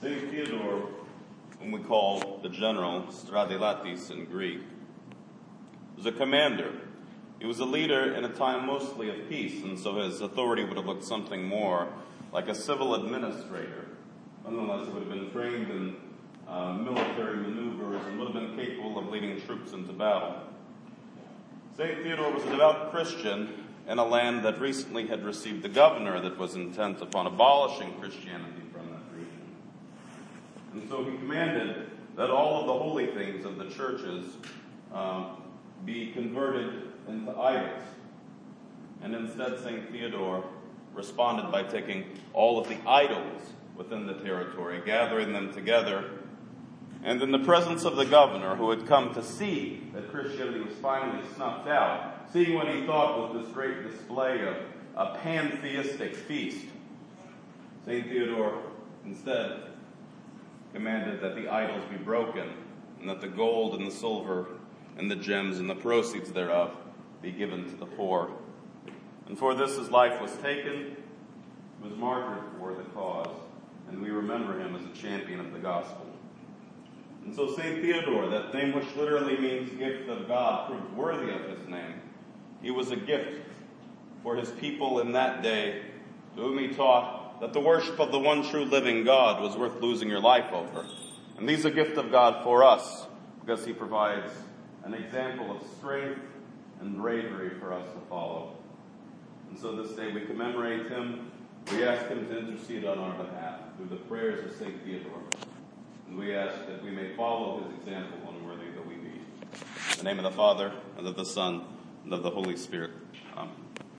St. Theodore, whom we call the general, Stradelatis in Greek, was a commander. He was a leader in a time mostly of peace, and so his authority would have looked something more like a civil administrator. Nonetheless, he would have been trained in military maneuvers and would have been capable of leading troops into battle. St. Theodore was a devout Christian in a land that recently had received a governor that was intent upon abolishing Christianity from that region. And so he commanded that all of the holy things of the churches be converted into idols. And instead, St. Theodore responded by taking all of the idols within the territory, gathering them together, and in the presence of the governor, who had come to see that Christianity was finally snuffed out, seeing what he thought was this great display of a pantheistic feast, St. Theodore instead commanded that the idols be broken, and that the gold and the silver and the gems and the proceeds thereof be given to the poor. And for this his life was taken, he was martyred for the cause, and we remember him as a champion of the gospel. And so St. Theodore, that name which literally means gift of God, proved worthy of his name. He was a gift for his people in that day, to whom he taught that the worship of the one true living God was worth losing your life over. And he's a gift of God for us, because he provides an example of strength and bravery for us to follow. And so this day we commemorate him. We ask him to intercede on our behalf through the prayers of St. Theodore. And we ask that we may follow his example, unworthy that we be. In the name of the Father, and of the Son, and of the Holy Spirit. Amen.